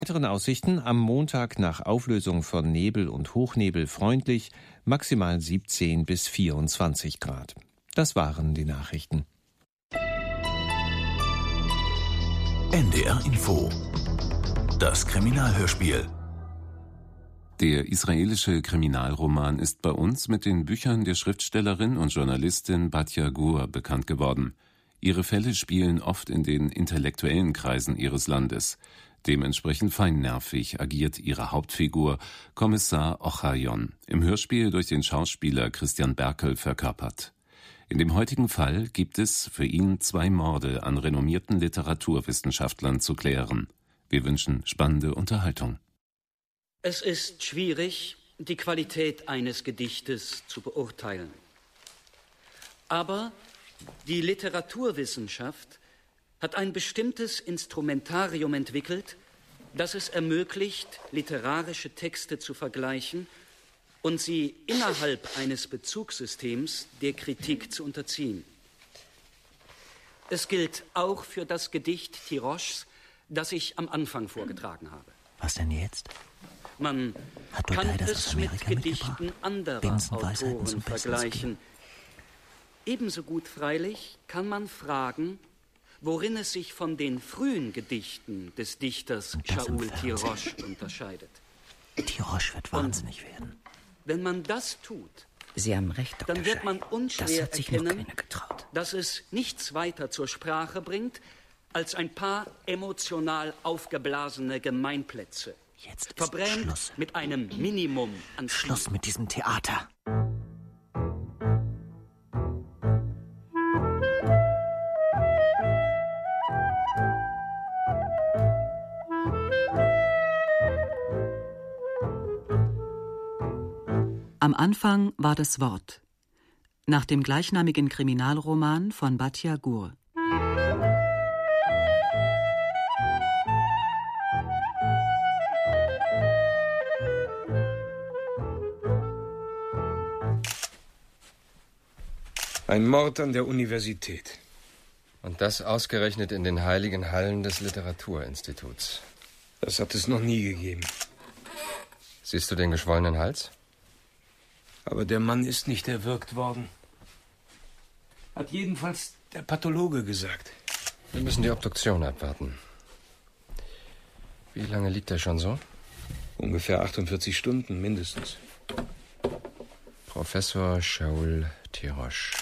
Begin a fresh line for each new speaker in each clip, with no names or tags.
Weiteren Aussichten am Montag nach Auflösung von Nebel und Hochnebel freundlich, maximal 17 bis 24 Grad. Das waren die Nachrichten.
NDR Info. Das Kriminalhörspiel.
Der israelische Kriminalroman ist bei uns mit den Büchern der Schriftstellerin und Journalistin Batya Gur bekannt geworden. Ihre Fälle spielen oft in den intellektuellen Kreisen ihres Landes. Dementsprechend feinnervig agiert ihre Hauptfigur, Kommissar Ochayon, im Hörspiel durch den Schauspieler Christian Berkel verkörpert. In dem heutigen Fall gibt es für ihn 2 Morde an renommierten Literaturwissenschaftlern zu klären. Wir wünschen spannende Unterhaltung.
Es ist schwierig, die Qualität eines Gedichtes zu beurteilen. Aber die Literaturwissenschaft hat ein bestimmtes Instrumentarium entwickelt, das es ermöglicht, literarische Texte zu vergleichen und sie innerhalb eines Bezugssystems der Kritik zu unterziehen. Es gilt auch für das Gedicht Tiroschs, das ich am Anfang vorgetragen habe.
Was denn jetzt?
Man kann es mit Gedichten anderer Autoren vergleichen. Ebenso gut freilich kann man fragen, worin es sich von den frühen Gedichten des Dichters Shaul Tirosch unterscheidet.
Tirosch wird wahnsinnig werden.
Wenn man das tut,
Sie haben recht, Dr.
dann wird man unschwer erkennen,
getraut.
dass es nichts weiter zur Sprache bringt, als ein paar emotional aufgeblasene Gemeinplätze.
Jetzt ist
verbrämt
Schluss.
Mit einem Minimum an
Schluss mit diesem Theater.
Am Anfang war das Wort. Nach dem gleichnamigen Kriminalroman von Batya Gur.
Ein Mord an der Universität.
Und das ausgerechnet in den heiligen Hallen des Literaturinstituts.
Das hat es noch nie gegeben.
Siehst du den geschwollenen Hals?
Aber der Mann ist nicht erwürgt worden. Hat jedenfalls der Pathologe gesagt.
Wir müssen die Obduktion abwarten. Wie lange liegt er schon so?
Ungefähr 48 Stunden mindestens.
Professor Shaul Tirosch.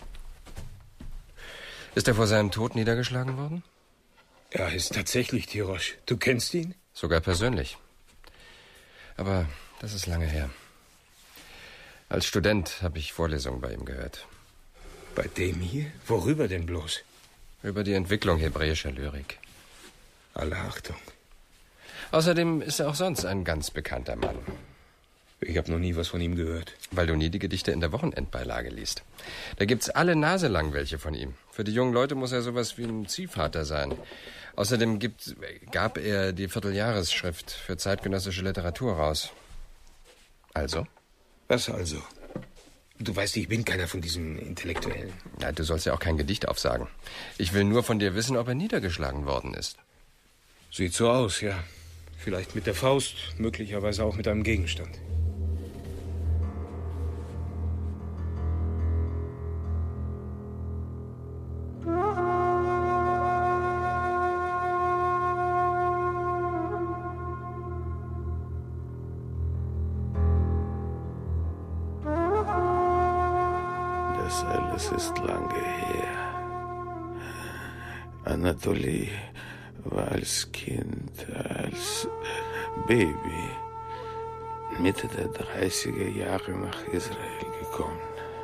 Ist er vor seinem Tod niedergeschlagen worden?
Er heißt tatsächlich Tirosch. Du kennst ihn?
Sogar persönlich. Aber das ist lange her. Als Student habe ich Vorlesungen bei ihm gehört.
Bei dem hier? Worüber denn bloß?
Über die Entwicklung hebräischer Lyrik.
Alle Achtung.
Außerdem ist er auch sonst ein ganz bekannter Mann.
Ich habe noch nie was von ihm gehört.
Weil du nie die Gedichte in der Wochenendbeilage liest. Da gibt's alle Nase lang welche von ihm. Für die jungen Leute muss er sowas wie ein Ziehvater sein. Außerdem gab er die Vierteljahresschrift für zeitgenössische Literatur raus. Also?
Was also? Du weißt, ich bin keiner von diesen Intellektuellen.
Ja, du sollst ja auch kein Gedicht aufsagen. Ich will nur von dir wissen, ob er niedergeschlagen worden ist.
Sieht so aus, ja. Vielleicht mit der Faust, möglicherweise auch mit einem Gegenstand.
Das alles ist lange her. Anatoly war als Kind, als Baby, Mitte der 30er Jahre nach Israel gekommen,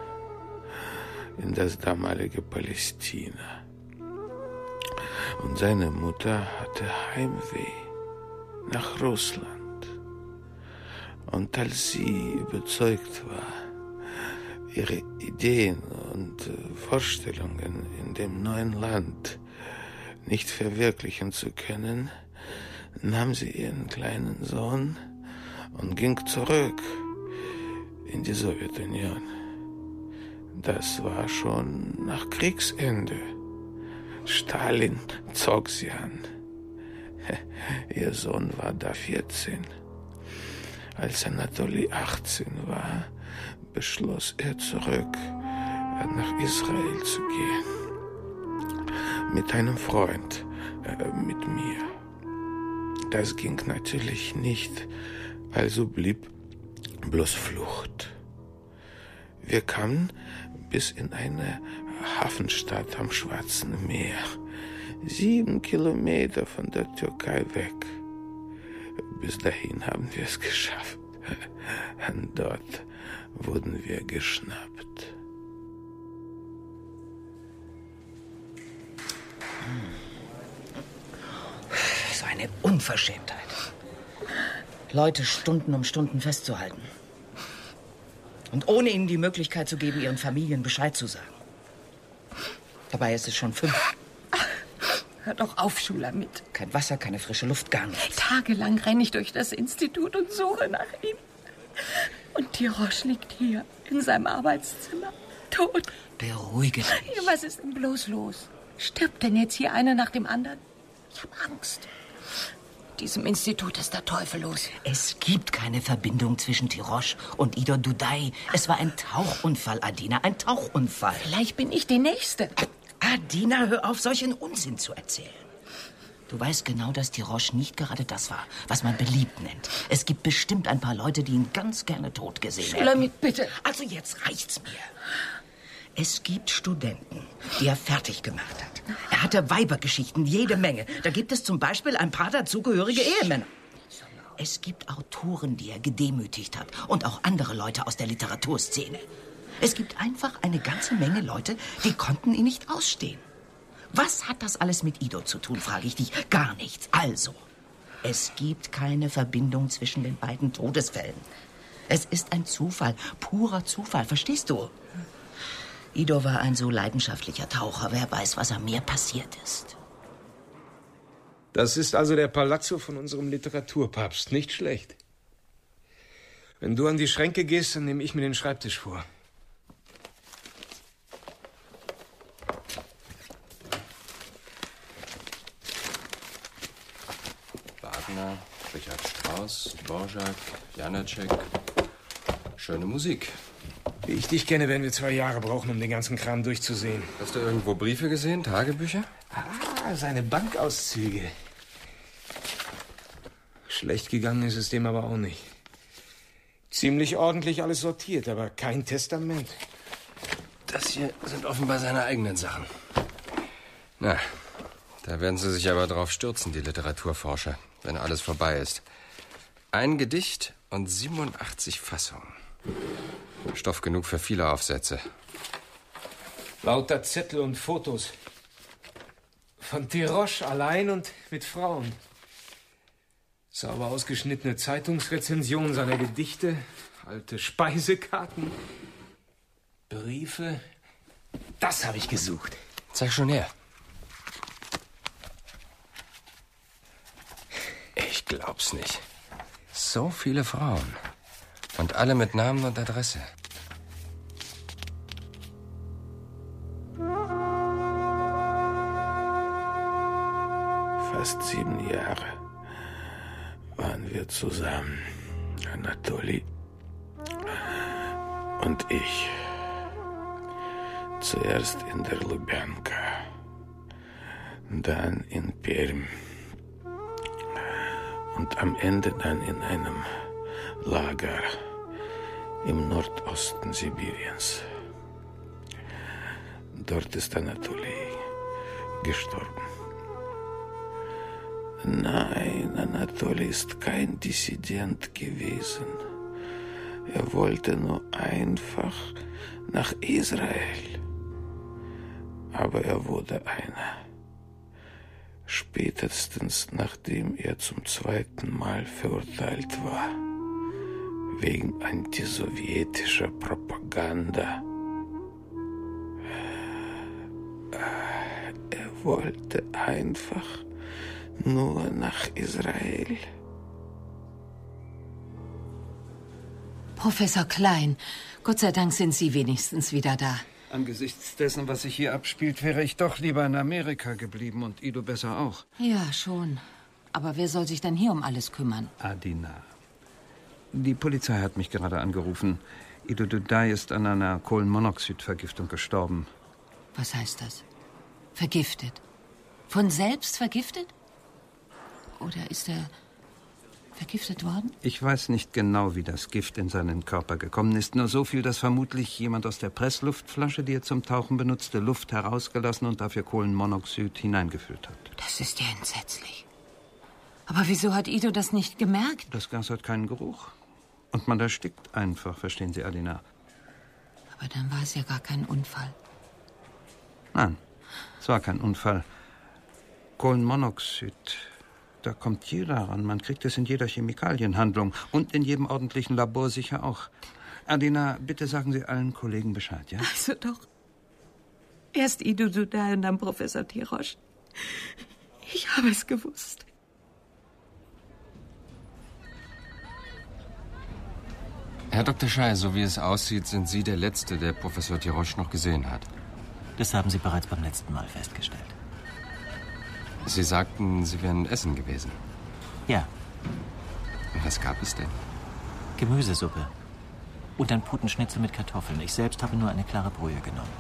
in das damalige Palästina. Und seine Mutter hatte Heimweh nach Russland. Und als sie überzeugt war, ihre Ideen und Vorstellungen in dem neuen Land nicht verwirklichen zu können, nahm sie ihren kleinen Sohn und ging zurück in die Sowjetunion. Das war schon nach Kriegsende. Stalin zog sie an. Ihr Sohn war da 14. Als Anatoli 18 war, beschloss er zurück nach Israel zu gehen. Mit einem Freund, mit mir. Das ging natürlich nicht, also blieb bloß Flucht. Wir kamen bis in eine Hafenstadt am Schwarzen Meer, 7 Kilometer von der Türkei weg. Bis dahin haben wir es geschafft. Und dort wurden wir geschnappt.
So eine Unverschämtheit. Leute Stunden um Stunden festzuhalten. Und ohne ihnen die Möglichkeit zu geben, ihren Familien Bescheid zu sagen. Dabei ist es schon 5.
Hör doch auf, Schulamit.
Kein Wasser, keine frische Luft, gar nichts.
Tagelang renne ich durch das Institut und suche nach ihm. Und Tirosch liegt hier in seinem Arbeitszimmer, tot.
Beruhige dich.
Was ist denn bloß los? Stirbt denn jetzt hier einer nach dem anderen? Ich habe Angst. Diesem Institut ist der Teufel los.
Es gibt keine Verbindung zwischen Tirosch und Idor Dudai. Es war ein Tauchunfall, Adina, ein Tauchunfall.
Vielleicht bin ich die Nächste.
Adina, hör auf, solchen Unsinn zu erzählen. Du weißt genau, dass Tirosch nicht gerade das war, was man beliebt nennt. Es gibt bestimmt ein paar Leute, die ihn ganz gerne tot gesehen hätten.
Schulamit, bitte.
Also jetzt reicht's mir. Es gibt Studenten, die er fertig gemacht hat. Er hatte Weibergeschichten, jede Menge. Da gibt es zum Beispiel ein paar dazugehörige Ehemänner. Es gibt Autoren, die er gedemütigt hat. Und auch andere Leute aus der Literaturszene. Es gibt einfach eine ganze Menge Leute, die konnten ihn nicht ausstehen. Was hat das alles mit Ido zu tun, frage ich dich. Gar nichts. Also, es gibt keine Verbindung zwischen den beiden Todesfällen. Es ist ein Zufall, purer Zufall, verstehst du? Ido war ein so leidenschaftlicher Taucher. Wer weiß, was am Meer passiert ist.
Das ist also der Palazzo von unserem Literaturpapst. Nicht schlecht. Wenn du an die Schränke gehst, dann nehme ich mir den Schreibtisch vor.
Wagner, Richard Strauss, Dvorak, Janacek. Schöne Musik.
Wie ich dich kenne, werden wir 2 Jahre brauchen, um den ganzen Kram durchzusehen.
Hast du irgendwo Briefe gesehen, Tagebücher?
Seine Bankauszüge. Schlecht gegangen ist es dem aber auch nicht. Ziemlich ordentlich alles sortiert, aber kein Testament.
Das hier sind offenbar seine eigenen Sachen. Na, da werden sie sich aber drauf stürzen, die Literaturforscher, wenn alles vorbei ist. Ein Gedicht und 87 Fassungen. Stoff genug für viele Aufsätze.
Lauter Zettel und Fotos. Von Tirosch allein und mit Frauen. Sauber ausgeschnittene Zeitungsrezensionen seiner Gedichte, alte Speisekarten, Briefe. Das habe ich gesucht.
Zeig schon her. Ich glaub's nicht. So viele Frauen. Und alle mit Namen und Adresse.
Fast 7 Jahre waren wir zusammen, Anatoli und ich. Zuerst in der Lubjanka, dann in Perm und am Ende dann in einem Lager im Nordosten Sibiriens. Dort ist Anatoli gestorben. Nein, Anatoli ist kein Dissident gewesen. Er wollte nur einfach nach Israel. Aber er wurde einer. Spätestens nachdem er zum 2. Mal verurteilt war. Wegen antisowjetischer Propaganda. Er wollte einfach nur nach Israel.
Professor Klein, Gott sei Dank sind Sie wenigstens wieder da.
Angesichts dessen, was sich hier abspielt, wäre ich doch lieber in Amerika geblieben und Ido besser auch.
Ja, schon. Aber wer soll sich dann hier um alles kümmern?
Adina. Die Polizei hat mich gerade angerufen. Ido Dudai ist an einer Kohlenmonoxidvergiftung gestorben.
Was heißt das? Vergiftet? Von selbst vergiftet? Oder ist er vergiftet worden?
Ich weiß nicht genau, wie das Gift in seinen Körper gekommen ist. Nur so viel, dass vermutlich jemand aus der Pressluftflasche, die er zum Tauchen benutzte, Luft herausgelassen und dafür Kohlenmonoxid hineingefüllt hat.
Das ist ja entsetzlich. Aber wieso hat Ido das nicht gemerkt?
Das Gas hat keinen Geruch. Und man erstickt einfach, verstehen Sie, Adina?
Aber dann war es ja gar kein Unfall.
Nein, es war kein Unfall. Kohlenmonoxid, da kommt jeder ran. Man kriegt es in jeder Chemikalienhandlung und in jedem ordentlichen Labor sicher auch. Adina, bitte sagen Sie allen Kollegen Bescheid, ja?
Also doch. Erst Ido Dudai und dann Professor Tirosch. Ich habe es gewusst.
Herr Dr. Schei, so wie es aussieht, sind Sie der Letzte, der Professor Tirosch noch gesehen hat.
Das haben Sie bereits beim letzten Mal festgestellt.
Sie sagten, Sie wären essen gewesen.
Ja.
Und was gab es denn?
Gemüsesuppe. Und ein Putenschnitzel mit Kartoffeln. Ich selbst habe nur eine klare Brühe genommen.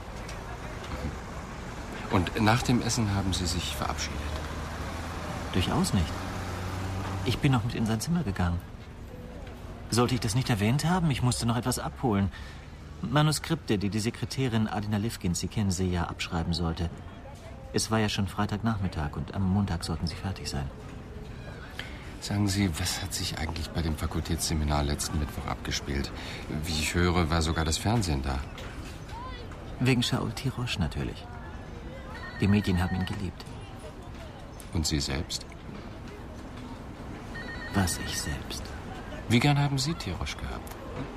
Und nach dem Essen haben Sie sich verabschiedet?
Durchaus nicht. Ich bin noch mit in sein Zimmer gegangen. Sollte ich das nicht erwähnt haben? Ich musste noch etwas abholen. Manuskripte, die die Sekretärin Adina Livkins, Sie kennen sie ja, abschreiben sollte. Es war ja schon Freitagnachmittag und am Montag sollten sie fertig sein.
Sagen Sie, was hat sich eigentlich bei dem Fakultätsseminar letzten Mittwoch abgespielt? Wie ich höre, war sogar das Fernsehen da.
Wegen Shaul Tirosch natürlich. Die Medien haben ihn geliebt.
Und Sie selbst?
Was ich selbst.
Wie gern haben Sie Tirosch gehabt?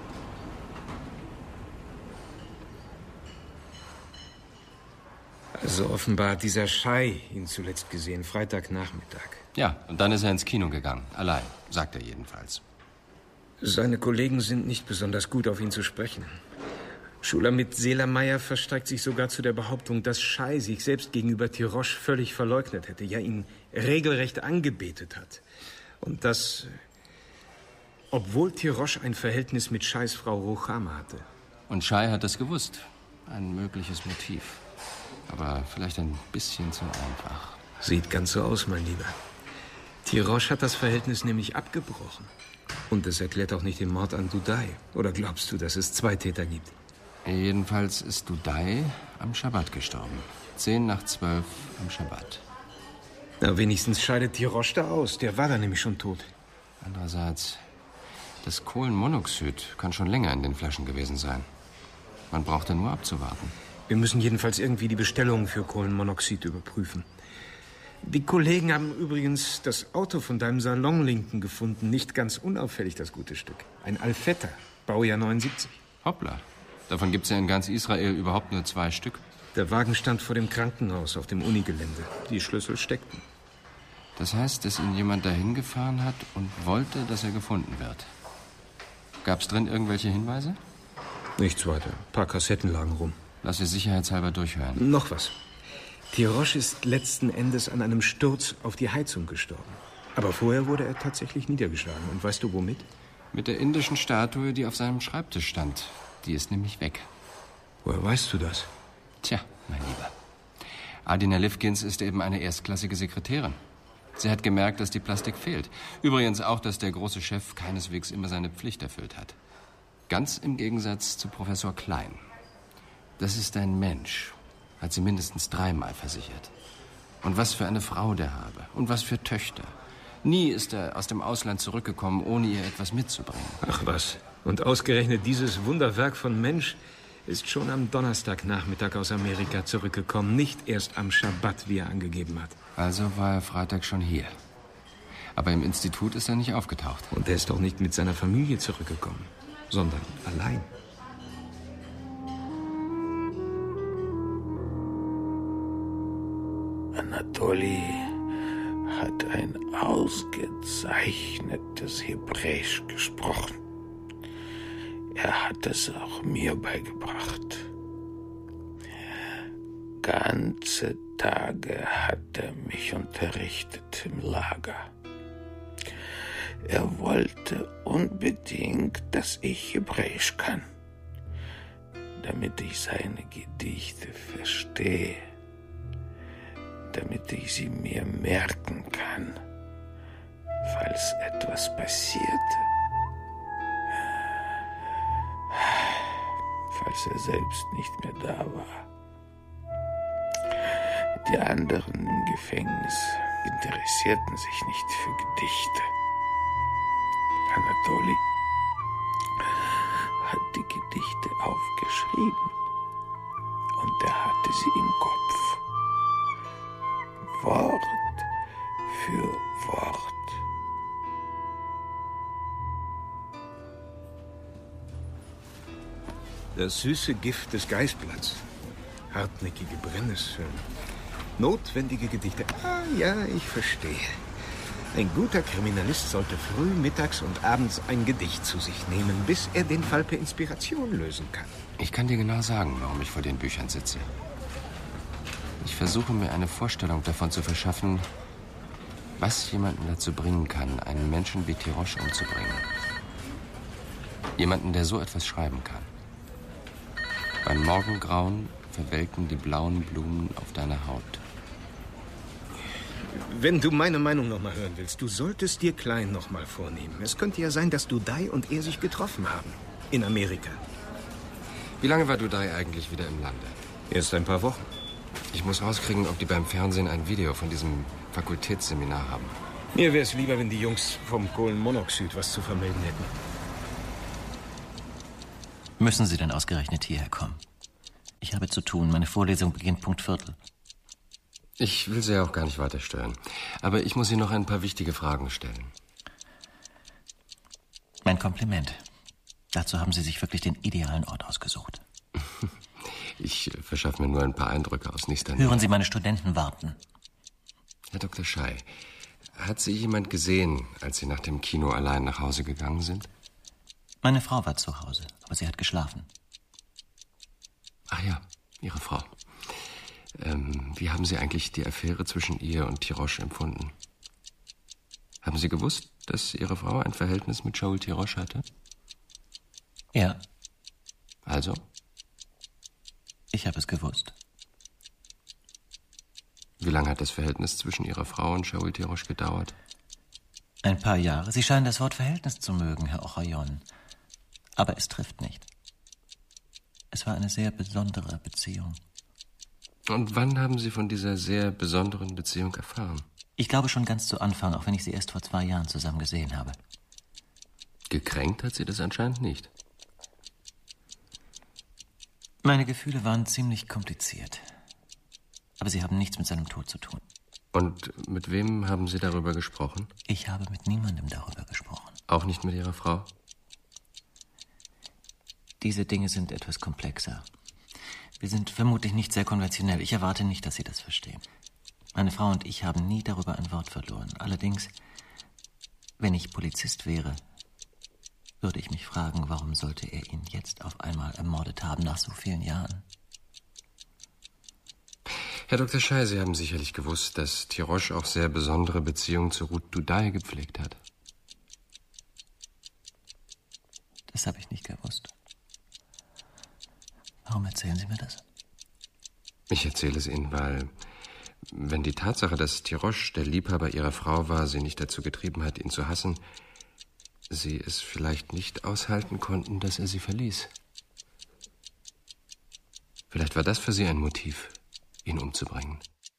Also offenbar hat dieser Schei ihn zuletzt gesehen, Freitagnachmittag.
Ja, und dann ist er ins Kino gegangen. Allein, sagt er jedenfalls.
Seine Kollegen sind nicht besonders gut, auf ihn zu sprechen. Schulamit Seelermeier versteigt sich sogar zu der Behauptung, dass Schei sich selbst gegenüber Tirosch völlig verleugnet hätte, ja ihn regelrecht angebetet hat. Und das, obwohl Tirosch ein Verhältnis mit Scheis Frau Ruchama hatte.
Und Schei hat das gewusst. Ein mögliches Motiv. Aber vielleicht ein bisschen zu einfach.
Sieht ganz so aus, mein Lieber. Tirosch hat das Verhältnis nämlich abgebrochen. Und das erklärt auch nicht den Mord an Dudai. Oder glaubst du, dass es zwei Täter gibt?
Jedenfalls ist Dudai am Schabbat gestorben. 10:12 am Schabbat.
Na, wenigstens scheidet Tirosch da aus. Der war da nämlich schon tot.
Andererseits, das Kohlenmonoxid kann schon länger in den Flaschen gewesen sein. Man brauchte nur abzuwarten.
Wir müssen jedenfalls irgendwie die Bestellungen für Kohlenmonoxid überprüfen. Die Kollegen haben übrigens das Auto von deinem Salonlinken gefunden. Nicht ganz unauffällig, das gute Stück. Ein Alfetta, Baujahr 79.
Hoppla. Davon gibt's ja in ganz Israel überhaupt nur 2 Stück.
Der Wagen stand vor dem Krankenhaus auf dem Unigelände. Die Schlüssel steckten.
Das heißt, dass ihn jemand dahin gefahren hat und wollte, dass er gefunden wird. Gab's drin irgendwelche Hinweise?
Nichts weiter. Ein paar Kassetten lagen rum.
Lass Sie sicherheitshalber durchhören.
Noch was. Tirosch ist letzten Endes an einem Sturz auf die Heizung gestorben. Aber vorher wurde er tatsächlich niedergeschlagen. Und weißt du, womit?
Mit der indischen Statue, die auf seinem Schreibtisch stand. Die ist nämlich weg.
Woher weißt du das?
Tja, mein Lieber. Adina Livkins ist eben eine erstklassige Sekretärin. Sie hat gemerkt, dass die Plastik fehlt. Übrigens auch, dass der große Chef keineswegs immer seine Pflicht erfüllt hat. Ganz im Gegensatz zu Professor Klein. Das ist ein Mensch, hat sie mindestens 3-mal versichert. Und was für eine Frau der habe. Und was für Töchter. Nie ist er aus dem Ausland zurückgekommen, ohne ihr etwas mitzubringen.
Ach was. Und ausgerechnet dieses Wunderwerk von Mensch ist schon am Donnerstagnachmittag aus Amerika zurückgekommen. Nicht erst am Schabbat, wie er angegeben hat.
Also war er Freitag schon hier. Aber im Institut ist er nicht aufgetaucht.
Und er ist doch nicht mit seiner Familie zurückgekommen, sondern allein.
Anatoli hat ein ausgezeichnetes Hebräisch gesprochen. Er hat es auch mir beigebracht. Ganze Tage hat er mich unterrichtet im Lager. Er wollte unbedingt, dass ich Hebräisch kann, damit ich seine Gedichte verstehe, damit ich sie mir merken kann, falls etwas passierte, falls er selbst nicht mehr da war. Die anderen im Gefängnis interessierten sich nicht für Gedichte. Anatoli hat die Gedichte aufgeschrieben und er hatte sie im Kopf. Wort für Wort.
Das süße Gift des Geißblatts, hartnäckige Brennnesseln, notwendige Gedichte. Ah ja, ich verstehe. Ein guter Kriminalist sollte früh, mittags und abends ein Gedicht zu sich nehmen, bis er den Fall per Inspiration lösen kann.
Ich kann dir genau sagen, warum ich vor den Büchern sitze. Ich versuche mir eine Vorstellung davon zu verschaffen, was jemanden dazu bringen kann, einen Menschen wie Tirosch umzubringen. Jemanden, der so etwas schreiben kann. Beim Morgengrauen verwelken die blauen Blumen auf deiner Haut.
Wenn du meine Meinung noch mal hören willst, du solltest dir Klein noch mal vornehmen. Es könnte ja sein, dass Dudai und er sich getroffen haben. In Amerika.
Wie lange war Dudai eigentlich wieder im Lande?
Erst ein paar Wochen.
Ich muss rauskriegen, ob die beim Fernsehen ein Video von diesem Fakultätsseminar haben.
Mir wäre es lieber, wenn die Jungs vom Kohlenmonoxid was zu vermelden hätten.
Müssen Sie denn ausgerechnet hierher kommen? Ich habe zu tun. Meine Vorlesung beginnt Punkt 4:15.
Ich will Sie ja auch gar nicht weiter stören. Aber ich muss Ihnen noch ein paar wichtige Fragen stellen.
Mein Kompliment. Dazu haben Sie sich wirklich den idealen Ort ausgesucht.
Ich verschaffe mir nur ein paar Eindrücke aus nächster Nähe.
Hören Sie, meine Studenten warten.
Herr Dr. Schei, hat Sie jemand gesehen, als Sie nach dem Kino allein nach Hause gegangen sind?
Meine Frau war zu Hause, aber sie hat geschlafen.
Ach ja, Ihre Frau. Wie haben Sie eigentlich die Affäre zwischen ihr und Tirosch empfunden? Haben Sie gewusst, dass Ihre Frau ein Verhältnis mit Joel Tirosch hatte?
Ja.
Also?
Ich habe es gewusst.
Wie lange hat das Verhältnis zwischen Ihrer Frau und Joel Tirosch gedauert?
Ein paar Jahre. Sie scheinen das Wort Verhältnis zu mögen, Herr Ochayon. Aber es trifft nicht. Es war eine sehr besondere Beziehung.
Und wann haben Sie von dieser sehr besonderen Beziehung erfahren?
Ich glaube schon ganz zu Anfang, auch wenn ich sie erst vor 2 Jahren zusammen gesehen habe.
Gekränkt hat sie das anscheinend nicht.
Meine Gefühle waren ziemlich kompliziert. Aber sie haben nichts mit seinem Tod zu tun.
Und mit wem haben Sie darüber gesprochen?
Ich habe mit niemandem darüber gesprochen.
Auch nicht mit Ihrer Frau?
Diese Dinge sind etwas komplexer. Wir sind vermutlich nicht sehr konventionell. Ich erwarte nicht, dass Sie das verstehen. Meine Frau und ich haben nie darüber ein Wort verloren. Allerdings, wenn ich Polizist wäre, würde ich mich fragen, warum sollte er ihn jetzt auf einmal ermordet haben nach so vielen Jahren?
Herr Dr. Schei, Sie haben sicherlich gewusst, dass Tirosch auch sehr besondere Beziehungen zu Ruth Dudai gepflegt hat.
Das habe ich nicht gewusst. Warum erzählen Sie mir das?
Ich erzähle es Ihnen, weil, wenn die Tatsache, dass Tirosch der Liebhaber Ihrer Frau war, Sie nicht dazu getrieben hat, ihn zu hassen, Sie es vielleicht nicht aushalten konnten, dass er Sie verließ. Vielleicht war das für Sie ein Motiv, ihn umzubringen.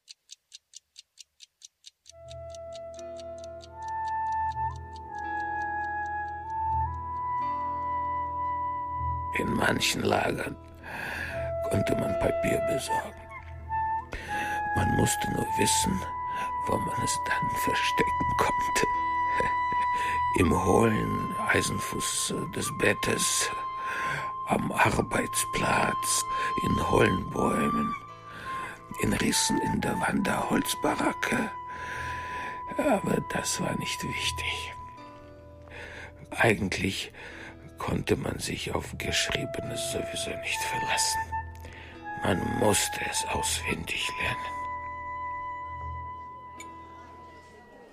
In manchen Lagern konnte man Papier besorgen. Man musste nur wissen, wo man es dann verstecken konnte. Im hohlen Eisenfuß des Bettes, am Arbeitsplatz, in hohlen Bäumen, in Rissen in der Wand der Holzbaracke. Aber das war nicht wichtig. Eigentlich konnte man sich auf Geschriebenes sowieso nicht verlassen. Man musste es auswendig lernen.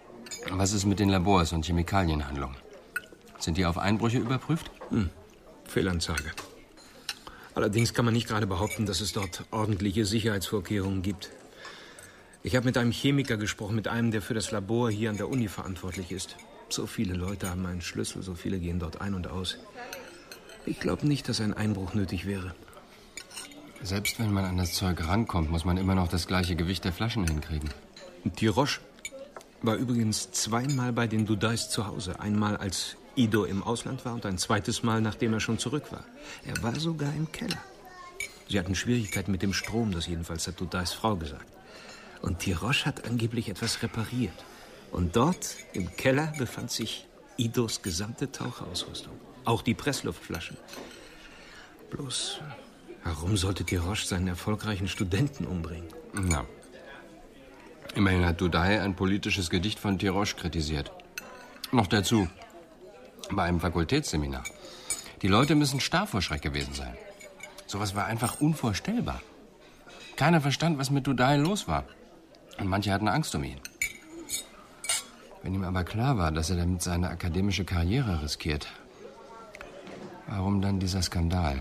Was ist mit den Labors und Chemikalienhandlungen? Sind die auf Einbrüche überprüft?
Fehlanzeige. Allerdings kann man nicht gerade behaupten, dass es dort ordentliche Sicherheitsvorkehrungen gibt. Ich habe mit einem Chemiker gesprochen, mit einem, der für das Labor hier an der Uni verantwortlich ist. So viele Leute haben einen Schlüssel, so viele gehen dort ein und aus. Ich glaube nicht, dass ein Einbruch nötig wäre.
Selbst wenn man an das Zeug rankommt, muss man immer noch das gleiche Gewicht der Flaschen hinkriegen.
Tirosch war übrigens zweimal bei den Dudais zu Hause. Einmal, als Ido im Ausland war und ein zweites Mal, nachdem er schon zurück war. Er war sogar im Keller. Sie hatten Schwierigkeiten mit dem Strom, das jedenfalls hat Dudais Frau gesagt. Und Tirosch hat angeblich etwas repariert. Und dort im Keller befand sich Idos gesamte Taucherausrüstung. Auch die Pressluftflaschen. Bloß, warum sollte Tirosch seinen erfolgreichen Studenten umbringen?
Na, immerhin hat Dudai ein politisches Gedicht von Tirosch kritisiert. Noch dazu, bei einem Fakultätsseminar. Die Leute müssen starr vor Schreck gewesen sein. Sowas war einfach unvorstellbar. Keiner verstand, was mit Dudai los war. Und manche hatten Angst um ihn. Wenn ihm aber klar war, dass er damit seine akademische Karriere riskiert, warum dann dieser Skandal?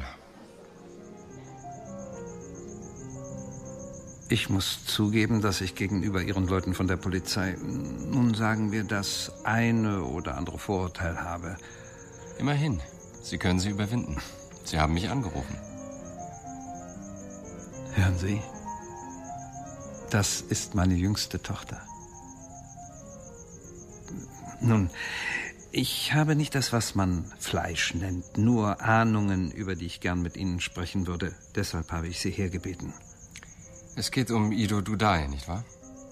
Ich muss zugeben, dass ich gegenüber Ihren Leuten von der Polizei, nun sagen wir, das eine oder andere Vorurteil habe.
Immerhin, Sie können sie überwinden. Sie haben mich angerufen.
Hören Sie, das ist meine jüngste Tochter. Nun, ich habe nicht das, was man Fleisch nennt, nur Ahnungen, über die ich gern mit Ihnen sprechen würde. Deshalb habe ich Sie hergebeten.
Es geht um Ido Dudai, nicht wahr?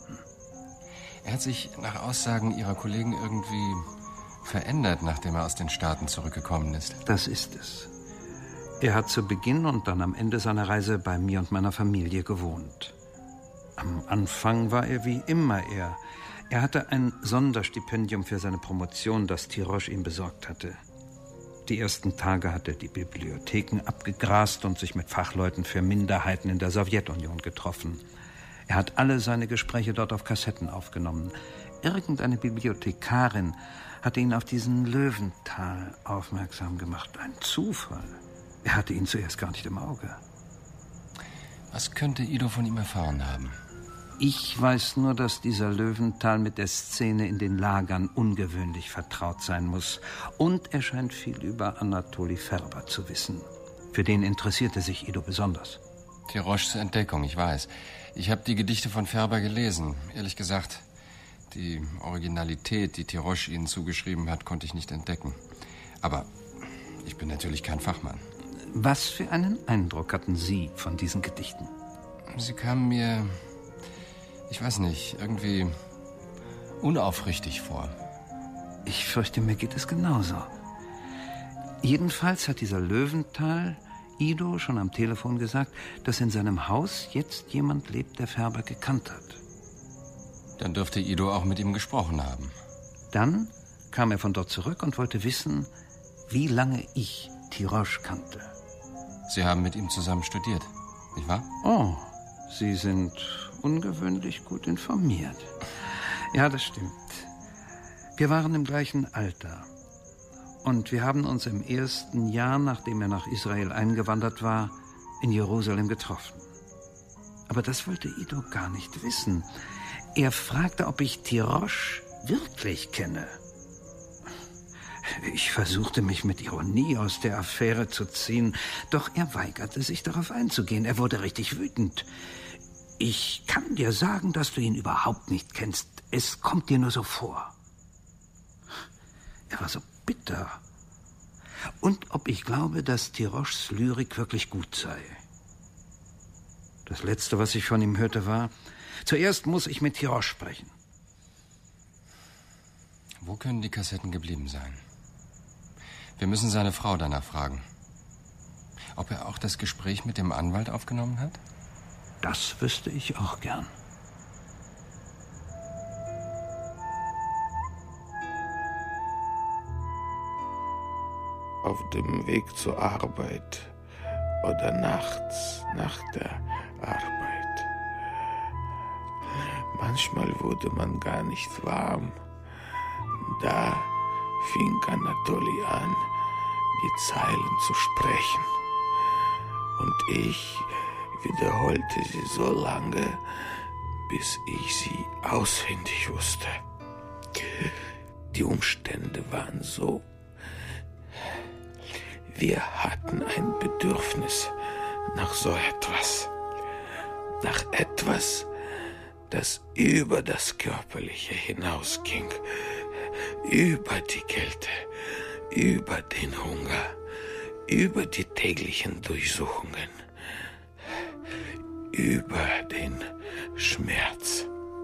Er hat sich nach Aussagen Ihrer Kollegen irgendwie verändert, nachdem er aus den Staaten zurückgekommen ist.
Das ist es. Er hat zu Beginn und dann am Ende seiner Reise bei mir und meiner Familie gewohnt. Am Anfang war er wie immer er. Er hatte ein Sonderstipendium für seine Promotion, das Tirosch ihm besorgt hatte. Die ersten Tage hat er die Bibliotheken abgegrast und sich mit Fachleuten für Minderheiten in der Sowjetunion getroffen. Er hat alle seine Gespräche dort auf Kassetten aufgenommen. Irgendeine Bibliothekarin hatte ihn auf diesen Löwenthal aufmerksam gemacht. Ein Zufall. Er hatte ihn zuerst gar nicht im Auge.
Was könnte Ido von ihm erfahren haben?
Ich weiß nur, dass dieser Löwenthal mit der Szene in den Lagern ungewöhnlich vertraut sein muss. Und er scheint viel über Anatoli Färber zu wissen. Für den interessierte sich Ido besonders.
Tiroschs Entdeckung, ich weiß. Ich habe die Gedichte von Färber gelesen. Ehrlich gesagt, die Originalität, die Tirosch ihnen zugeschrieben hat, konnte ich nicht entdecken. Aber ich bin natürlich kein Fachmann.
Was für einen Eindruck hatten Sie von diesen Gedichten?
Sie kamen mir, ich weiß nicht, irgendwie unaufrichtig vor.
Ich fürchte, mir geht es genauso. Jedenfalls hat dieser Löwenthal Ido schon am Telefon gesagt, dass in seinem Haus jetzt jemand lebt, der Färber gekannt hat.
Dann dürfte Ido auch mit ihm gesprochen haben.
Dann kam er von dort zurück und wollte wissen, wie lange ich Tirosch kannte.
Sie haben mit ihm zusammen studiert, nicht wahr?
Oh, Sie sind ungewöhnlich gut informiert. Ja, das stimmt. Wir waren im gleichen Alter. Und wir haben uns im ersten Jahr, nachdem er nach Israel eingewandert war, in Jerusalem getroffen. Aber das wollte Ido gar nicht wissen. Er fragte, ob ich Tirosch wirklich kenne. Ich versuchte, mich mit Ironie aus der Affäre zu ziehen, doch er weigerte sich, darauf einzugehen. Er wurde richtig wütend. Ich kann dir sagen, dass du ihn überhaupt nicht kennst. Es kommt dir nur so vor. Er war so bitter. Und ob ich glaube, dass Tiroschs Lyrik wirklich gut sei. Das Letzte, was ich von ihm hörte, war: Zuerst muss ich mit Tirosch sprechen.
Wo können die Kassetten geblieben sein? Wir müssen seine Frau danach fragen. Ob er auch das Gespräch mit dem Anwalt aufgenommen hat?
Das wüsste ich auch gern.
Auf dem Weg zur Arbeit oder nachts nach der Arbeit. Manchmal wurde man gar nicht warm, Da fing Anatoli an, die Zeilen zu sprechen. Und ich wiederholte sie so lange, bis ich sie auswendig wusste. Die Umstände waren so. Wir hatten ein Bedürfnis nach so etwas. Nach etwas, das über das Körperliche hinausging. Über die Kälte, über den Hunger, über die täglichen Durchsuchungen, über den Schmerz.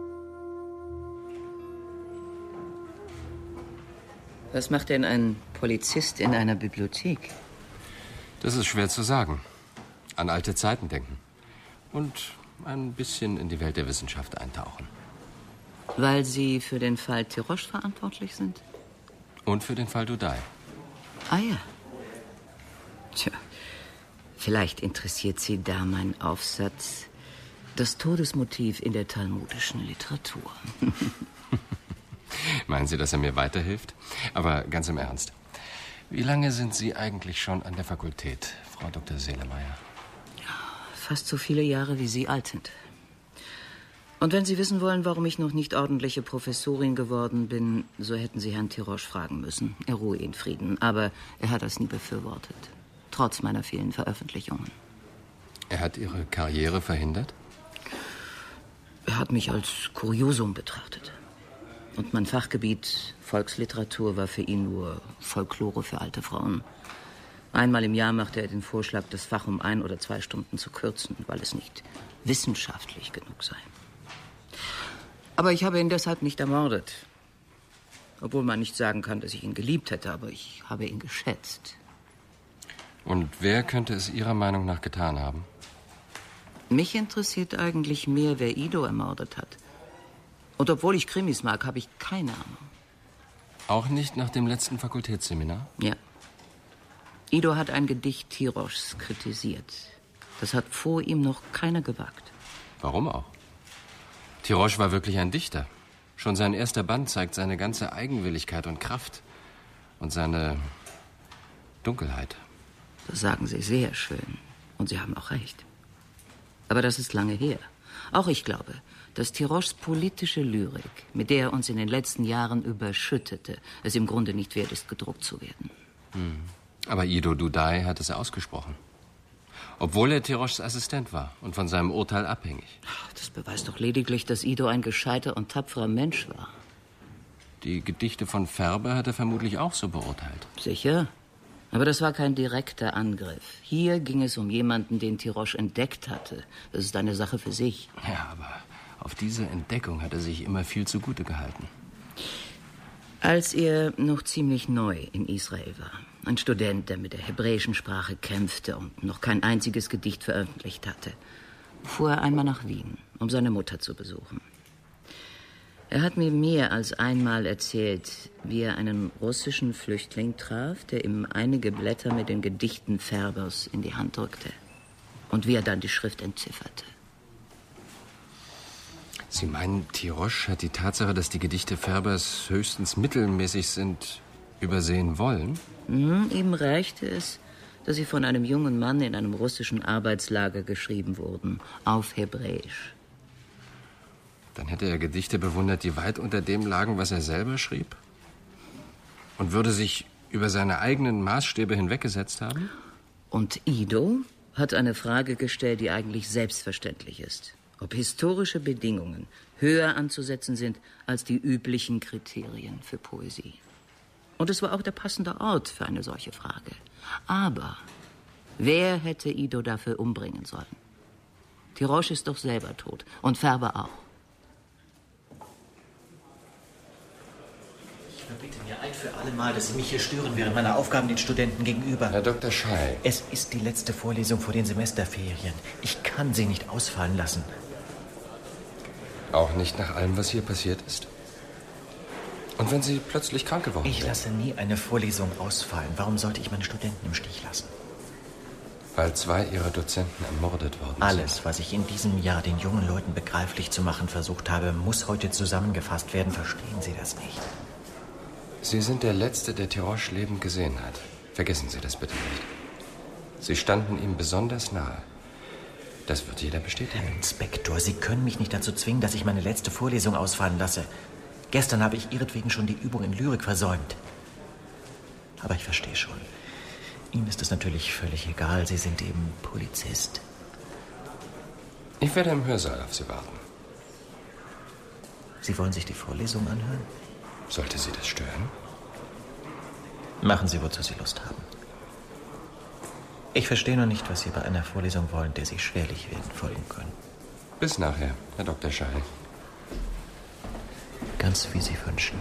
Was macht denn ein Polizist in einer Bibliothek?
Das ist schwer zu sagen. An alte Zeiten denken. Und ein bisschen in die Welt der Wissenschaft eintauchen.
Weil Sie für den Fall Tirosch verantwortlich sind?
Und für den Fall Dudai.
Ah ja. Tja, vielleicht interessiert Sie da mein Aufsatz Das Todesmotiv in der talmudischen Literatur.
Meinen Sie, dass er mir weiterhilft? Aber ganz im Ernst. Wie lange sind Sie eigentlich schon an der Fakultät, Frau Dr. Seelemeier?
Fast so viele Jahre, wie Sie alt sind. Und wenn Sie wissen wollen, warum ich noch nicht ordentliche Professorin geworden bin, so hätten Sie Herrn Tirosch fragen müssen. Er ruhe in Frieden. Aber er hat das nie befürwortet. Trotz meiner vielen Veröffentlichungen.
Er hat Ihre Karriere verhindert?
Er hat mich als Kuriosum betrachtet. Und mein Fachgebiet Volksliteratur war für ihn nur Folklore für alte Frauen. Einmal im Jahr machte er den Vorschlag, das Fach um 1 oder 2 Stunden zu kürzen, weil es nicht wissenschaftlich genug sei. Aber ich habe ihn deshalb nicht ermordet. Obwohl man nicht sagen kann, dass ich ihn geliebt hätte, aber ich habe ihn geschätzt.
Und wer könnte es Ihrer Meinung nach getan haben?
Mich interessiert eigentlich mehr, wer Ido ermordet hat. Und obwohl ich Krimis mag, habe ich keine Ahnung.
Auch nicht nach dem letzten Fakultätsseminar?
Ja. Ido hat ein Gedicht Tiroschs kritisiert. Das hat vor ihm noch keiner gewagt.
Warum auch? Tirosch war wirklich ein Dichter. Schon sein erster Band zeigt seine ganze Eigenwilligkeit und Kraft. Und seine Dunkelheit.
Das sagen Sie sehr schön. Und Sie haben auch recht. Aber das ist lange her. Auch ich glaube, dass Tiroschs politische Lyrik, mit der er uns in den letzten Jahren überschüttete, es im Grunde nicht wert ist, gedruckt zu werden.
Aber Ido Dudai hat es ausgesprochen. Obwohl er Tiroschs Assistent war und von seinem Urteil abhängig.
Das beweist doch lediglich, dass Ido ein gescheiter und tapferer Mensch war.
Die Gedichte von Färber hat er vermutlich auch so beurteilt.
Sicher. Aber das war kein direkter Angriff. Hier ging es um jemanden, den Tirosch entdeckt hatte. Das ist eine Sache für sich.
Ja, aber auf diese Entdeckung hat er sich immer viel zugute gehalten.
Als er noch ziemlich neu in Israel war, ein Student, der mit der hebräischen Sprache kämpfte und noch kein einziges Gedicht veröffentlicht hatte, fuhr er einmal nach Wien, um seine Mutter zu besuchen. Er hat mir mehr als einmal erzählt, wie er einen russischen Flüchtling traf, der ihm einige Blätter mit den Gedichten Färbers in die Hand drückte und wie er dann die Schrift entzifferte.
Sie meinen, Tirosch hat die Tatsache, dass die Gedichte Färbers höchstens mittelmäßig sind, übersehen wollen?
Ihm reichte es, dass sie von einem jungen Mann in einem russischen Arbeitslager geschrieben wurden, auf Hebräisch.
Dann hätte er Gedichte bewundert, die weit unter dem lagen, was er selber schrieb? Und würde sich über seine eigenen Maßstäbe hinweggesetzt haben?
Und Ido hat eine Frage gestellt, die eigentlich selbstverständlich ist. Ob historische Bedingungen höher anzusetzen sind als die üblichen Kriterien für Poesie. Und es war auch der passende Ort für eine solche Frage. Aber wer hätte Ido dafür umbringen sollen? Tirosch ist doch selber tot und Färber auch.
Ich verbitte mir ein für alle Mal, dass Sie mich hier stören während meiner Aufgaben den Studenten gegenüber.
Herr Dr. Schei.
Es ist die letzte Vorlesung vor den Semesterferien. Ich kann sie nicht ausfallen lassen.
Auch nicht nach allem, was hier passiert ist? Und wenn Sie plötzlich krank geworden sind?
Ich lasse nie eine Vorlesung ausfallen. Warum sollte ich meine Studenten im Stich lassen?
Weil 2 Ihrer Dozenten ermordet worden sind.
Alles, was ich in diesem Jahr den jungen Leuten begreiflich zu machen versucht habe, muss heute zusammengefasst werden. Verstehen Sie das nicht?
Sie sind der Letzte, der Tiroche lebend gesehen hat. Vergessen Sie das bitte nicht. Sie standen ihm besonders nahe. Das wird jeder bestätigen.
Herr Inspektor, Sie können mich nicht dazu zwingen, dass ich meine letzte Vorlesung ausfallen lasse. Gestern habe ich Ihretwegen schon die Übung in Lyrik versäumt. Aber ich verstehe schon. Ihnen ist es natürlich völlig egal. Sie sind eben Polizist.
Ich werde im Hörsaal auf Sie warten.
Sie wollen sich die Vorlesung anhören?
Sollte Sie das stören?
Machen Sie, wozu Sie Lust haben. Ich verstehe nur nicht, was Sie bei einer Vorlesung wollen, der Sie schwerlich werden folgen können.
Bis nachher, Herr Dr. Schall.
Ganz wie Sie wünschen.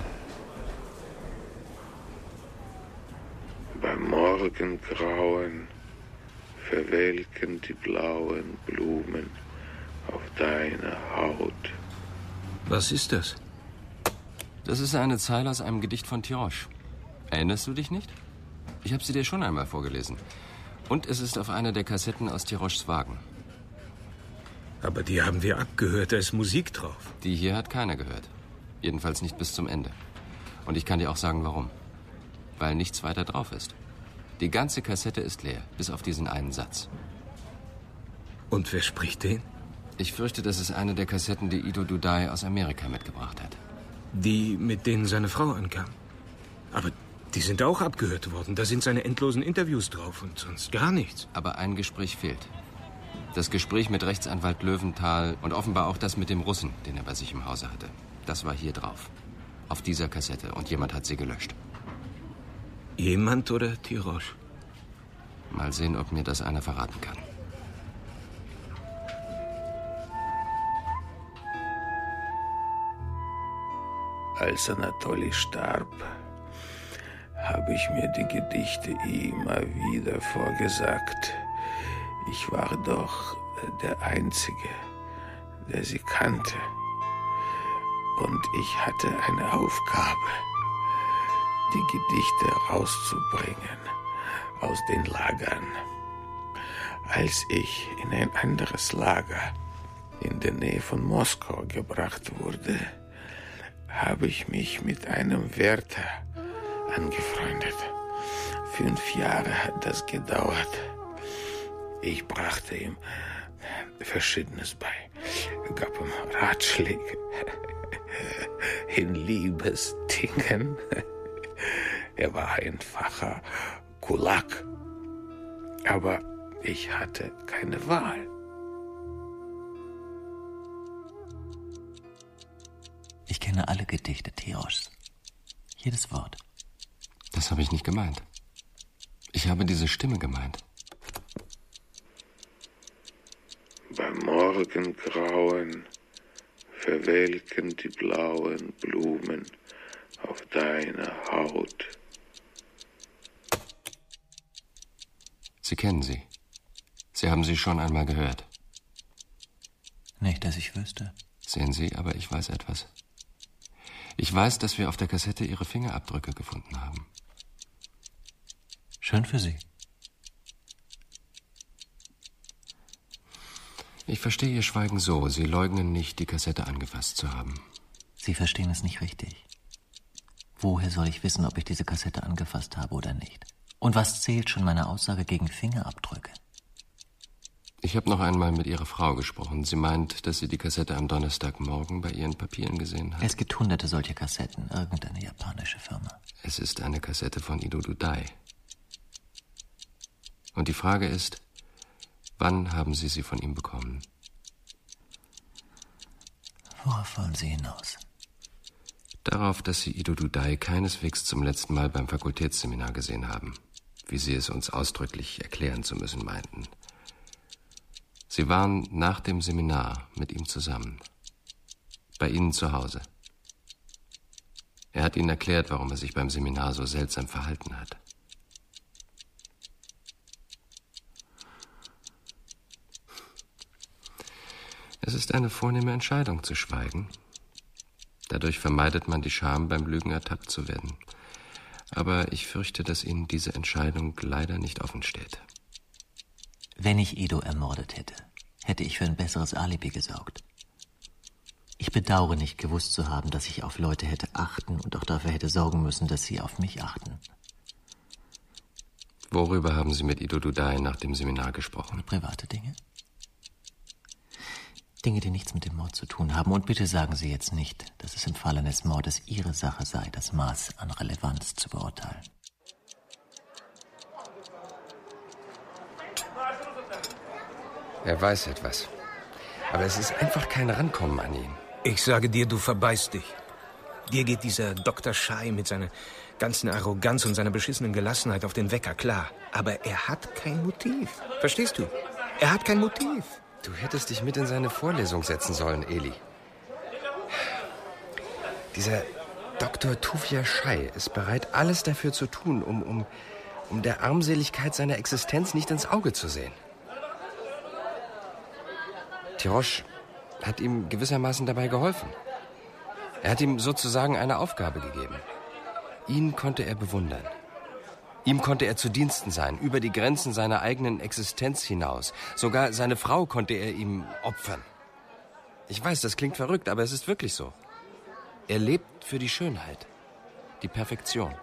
Beim Morgengrauen verwelken die blauen Blumen auf deiner Haut.
Was ist das?
Das ist eine Zeile aus einem Gedicht von Tiroche. Erinnerst du dich nicht? Ich habe sie dir schon einmal vorgelesen. Und es ist auf einer der Kassetten aus Tiroches Wagen.
Aber die haben wir abgehört, da ist Musik drauf.
Die hier hat keiner gehört. Jedenfalls nicht bis zum Ende. Und ich kann dir auch sagen, warum. Weil nichts weiter drauf ist. Die ganze Kassette ist leer, bis auf diesen einen Satz.
Und wer spricht den?
Ich fürchte, das ist eine der Kassetten, die Ido Dudai aus Amerika mitgebracht hat.
Die, mit denen seine Frau ankam. Aber die sind auch abgehört worden. Da sind seine endlosen Interviews drauf und sonst gar nichts.
Aber ein Gespräch fehlt. Das Gespräch mit Rechtsanwalt Löwenthal und offenbar auch das mit dem Russen, den er bei sich im Hause hatte. Das war hier drauf. Auf dieser Kassette. Und jemand hat sie gelöscht.
Jemand oder Tiroche?
Mal sehen, ob mir das einer verraten kann.
Als Anatoli starb, habe ich mir die Gedichte immer wieder vorgesagt. Ich war doch der Einzige, der sie kannte. Und ich hatte eine Aufgabe, die Gedichte rauszubringen aus den Lagern. Als ich in ein anderes Lager in der Nähe von Moskau gebracht wurde, habe ich mich mit einem Wärter angefreundet. 5 Jahre hat das gedauert. Ich brachte ihm Verschiedenes bei, gab ihm Ratschläge in Liebesdingen. Er war ein einfacher Kulak, aber ich hatte keine Wahl.
Ich kenne alle Gedichte Tiroches. Jedes Wort.
Das habe ich nicht gemeint. Ich habe diese Stimme gemeint.
Beim Morgengrauen verwelken die blauen Blumen auf deiner Haut.
Sie kennen sie. Sie haben sie schon einmal gehört.
Nicht, dass ich wüsste.
Sehen Sie, aber ich weiß etwas. Ich weiß, dass wir auf der Kassette Ihre Fingerabdrücke gefunden haben.
Schön für Sie.
Ich verstehe Ihr Schweigen so. Sie leugnen nicht, die Kassette angefasst zu haben.
Sie verstehen es nicht richtig. Woher soll ich wissen, ob ich diese Kassette angefasst habe oder nicht? Und was zählt schon meine Aussage gegen Fingerabdrücke?
Ich habe noch einmal mit Ihrer Frau gesprochen. Sie meint, dass sie die Kassette am Donnerstagmorgen bei Ihren Papieren gesehen hat.
Es gibt hunderte solcher Kassetten. Irgendeine japanische Firma.
Es ist eine Kassette von Ido Dudai. Und die Frage ist, wann haben Sie sie von ihm bekommen?
Worauf wollen Sie hinaus?
Darauf, dass Sie Ido Dudai keineswegs zum letzten Mal beim Fakultätsseminar gesehen haben, wie Sie es uns ausdrücklich erklären zu müssen meinten. Sie waren nach dem Seminar mit ihm zusammen. Bei Ihnen zu Hause. Er hat Ihnen erklärt, warum er sich beim Seminar so seltsam verhalten hat. Es ist eine vornehme Entscheidung zu schweigen. Dadurch vermeidet man die Scham, beim Lügen ertappt zu werden. Aber ich fürchte, dass Ihnen diese Entscheidung leider nicht offen steht.
Wenn ich Ido ermordet hätte, hätte ich für ein besseres Alibi gesorgt. Ich bedauere nicht, gewusst zu haben, dass ich auf Leute hätte achten und auch dafür hätte sorgen müssen, dass sie auf mich achten.
Worüber haben Sie mit Ido Duday nach dem Seminar gesprochen?
Private Dinge. Dinge, die nichts mit dem Mord zu tun haben. Und bitte sagen Sie jetzt nicht, dass es im Fall eines Mordes Ihre Sache sei, das Maß an Relevanz zu beurteilen.
Er weiß etwas. Aber es ist einfach kein Rankommen an ihn.
Ich sage dir, du verbeißt dich. Dir geht dieser Dr. Schei mit seiner ganzen Arroganz und seiner beschissenen Gelassenheit auf den Wecker, klar. Aber er hat kein Motiv. Verstehst du? Er hat kein Motiv.
Du hättest dich mit in seine Vorlesung setzen sollen, Eli. Dieser Dr. Tuvia Schei ist bereit, alles dafür zu tun, um der Armseligkeit seiner Existenz nicht ins Auge zu sehen. Tirosch hat ihm gewissermaßen dabei geholfen. Er hat ihm sozusagen eine Aufgabe gegeben. Ihn konnte er bewundern. Ihm konnte er zu Diensten sein, über die Grenzen seiner eigenen Existenz hinaus. Sogar seine Frau konnte er ihm opfern. Ich weiß, das klingt verrückt, aber es ist wirklich so. Er lebt für die Schönheit, die Perfektion.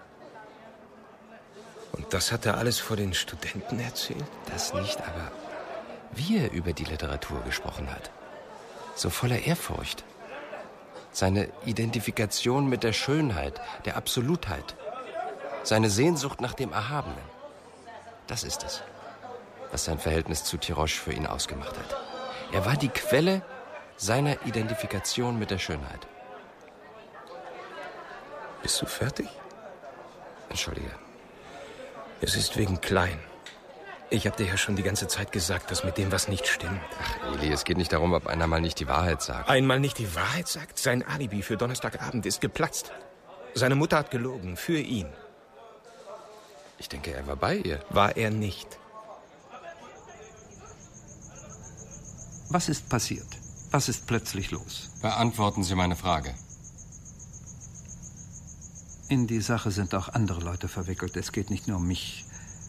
Und das hat er alles vor den Studenten erzählt?
Das nicht, aber wie er über die Literatur gesprochen hat. So voller Ehrfurcht. Seine Identifikation mit der Schönheit, der Absolutheit. Seine Sehnsucht nach dem Erhabenen. Das ist es, was sein Verhältnis zu Tirosch für ihn ausgemacht hat. Er war die Quelle seiner Identifikation mit der Schönheit.
Bist du fertig?
Entschuldige.
Es ist wegen Klein. Ich habe dir ja schon die ganze Zeit gesagt, dass mit dem was nicht stimmt.
Ach, Eli, es geht nicht darum, ob einer mal nicht die Wahrheit sagt.
Einmal nicht die Wahrheit sagt? Sein Alibi für Donnerstagabend ist geplatzt. Seine Mutter hat gelogen, für ihn.
Ich denke, er war bei ihr.
War er nicht.
Was ist passiert? Was ist plötzlich los?
Beantworten Sie meine Frage.
In die Sache sind auch andere Leute verwickelt. Es geht nicht nur um mich.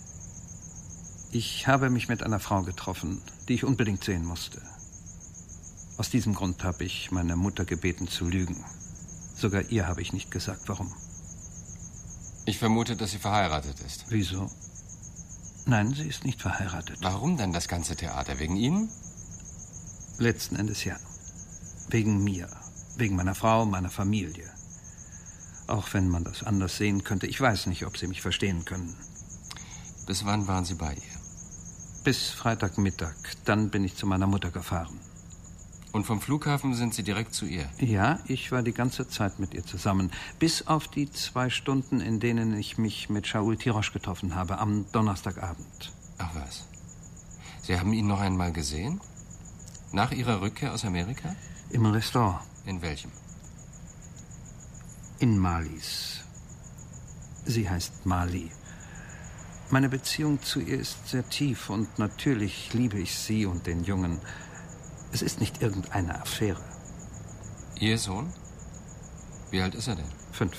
Ich habe mich mit einer Frau getroffen, die ich unbedingt sehen musste. Aus diesem Grund habe ich meine Mutter gebeten zu lügen. Sogar ihr habe ich nicht gesagt, warum.
Ich vermute, dass sie verheiratet ist.
Wieso? Nein, sie ist nicht verheiratet.
Warum denn das ganze Theater? Wegen Ihnen?
Letzten Endes ja. Wegen mir. Wegen meiner Frau, meiner Familie. Auch wenn man das anders sehen könnte. Ich weiß nicht, ob Sie mich verstehen können.
Bis wann waren Sie bei ihr?
Bis Freitagmittag. Dann bin ich zu meiner Mutter gefahren.
Und vom Flughafen sind Sie direkt zu ihr?
Ja, ich war die ganze Zeit mit ihr zusammen. Bis auf die 2 Stunden, in denen ich mich mit Shaul Tirosch getroffen habe, am Donnerstagabend.
Ach was. Sie haben ihn noch einmal gesehen? Nach Ihrer Rückkehr aus Amerika?
Im Restaurant.
In welchem?
In Malis. Sie heißt Mali. Meine Beziehung zu ihr ist sehr tief und natürlich liebe ich sie und den Jungen. Es ist nicht irgendeine Affäre.
Ihr Sohn? Wie alt ist er denn?
5.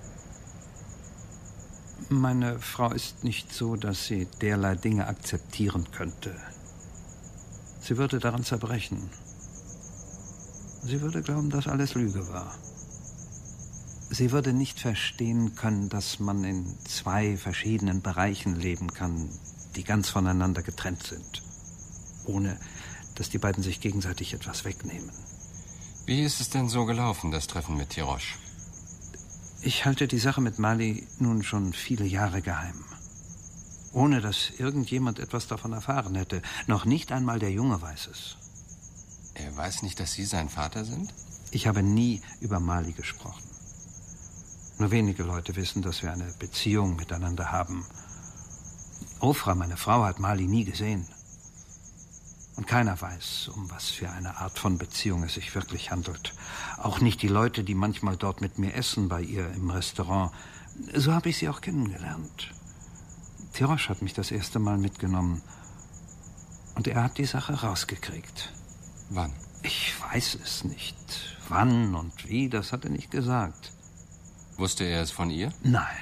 Meine Frau ist nicht so, dass sie derlei Dinge akzeptieren könnte. Sie würde daran zerbrechen. Sie würde glauben, dass alles Lüge war. Sie würde nicht verstehen können, dass man in 2 verschiedenen Bereichen leben kann, die ganz voneinander getrennt sind, ohne dass die beiden sich gegenseitig etwas wegnehmen.
Wie ist es denn so gelaufen, das Treffen mit Tirosch?
Ich halte die Sache mit Mali nun schon viele Jahre geheim, ohne dass irgendjemand etwas davon erfahren hätte. Noch nicht einmal der Junge weiß es.
Er weiß nicht, dass Sie sein Vater sind?
Ich habe nie über Mali gesprochen. Nur wenige Leute wissen, dass wir eine Beziehung miteinander haben. Ofra, meine Frau, hat Mali nie gesehen. Und keiner weiß, um was für eine Art von Beziehung es sich wirklich handelt. Auch nicht die Leute, die manchmal dort mit mir essen, bei ihr im Restaurant. So habe ich sie auch kennengelernt. Tirosch hat mich das erste Mal mitgenommen. Und er hat die Sache rausgekriegt.
Wann?
Ich weiß es nicht. Wann und wie, das hat er nicht gesagt.
Wusste er es von ihr?
Nein.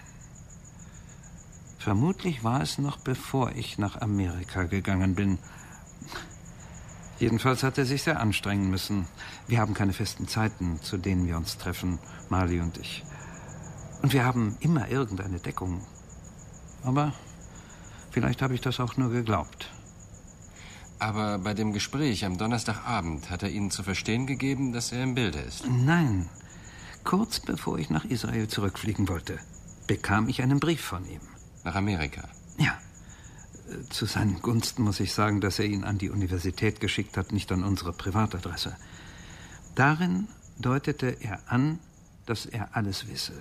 Vermutlich war es noch bevor ich nach Amerika gegangen bin. Jedenfalls hat er sich sehr anstrengen müssen. Wir haben keine festen Zeiten, zu denen wir uns treffen, Marley und ich. Und wir haben immer irgendeine Deckung. Aber vielleicht habe ich das auch nur geglaubt.
Aber bei dem Gespräch am Donnerstagabend hat er Ihnen zu verstehen gegeben, dass er im Bilde ist?
Nein. Kurz bevor ich nach Israel zurückfliegen wollte, bekam ich einen Brief von ihm.
Nach Amerika?
Ja. Zu seinen Gunsten muss ich sagen, dass er ihn an die Universität geschickt hat, nicht an unsere Privatadresse. Darin deutete er an, dass er alles wisse.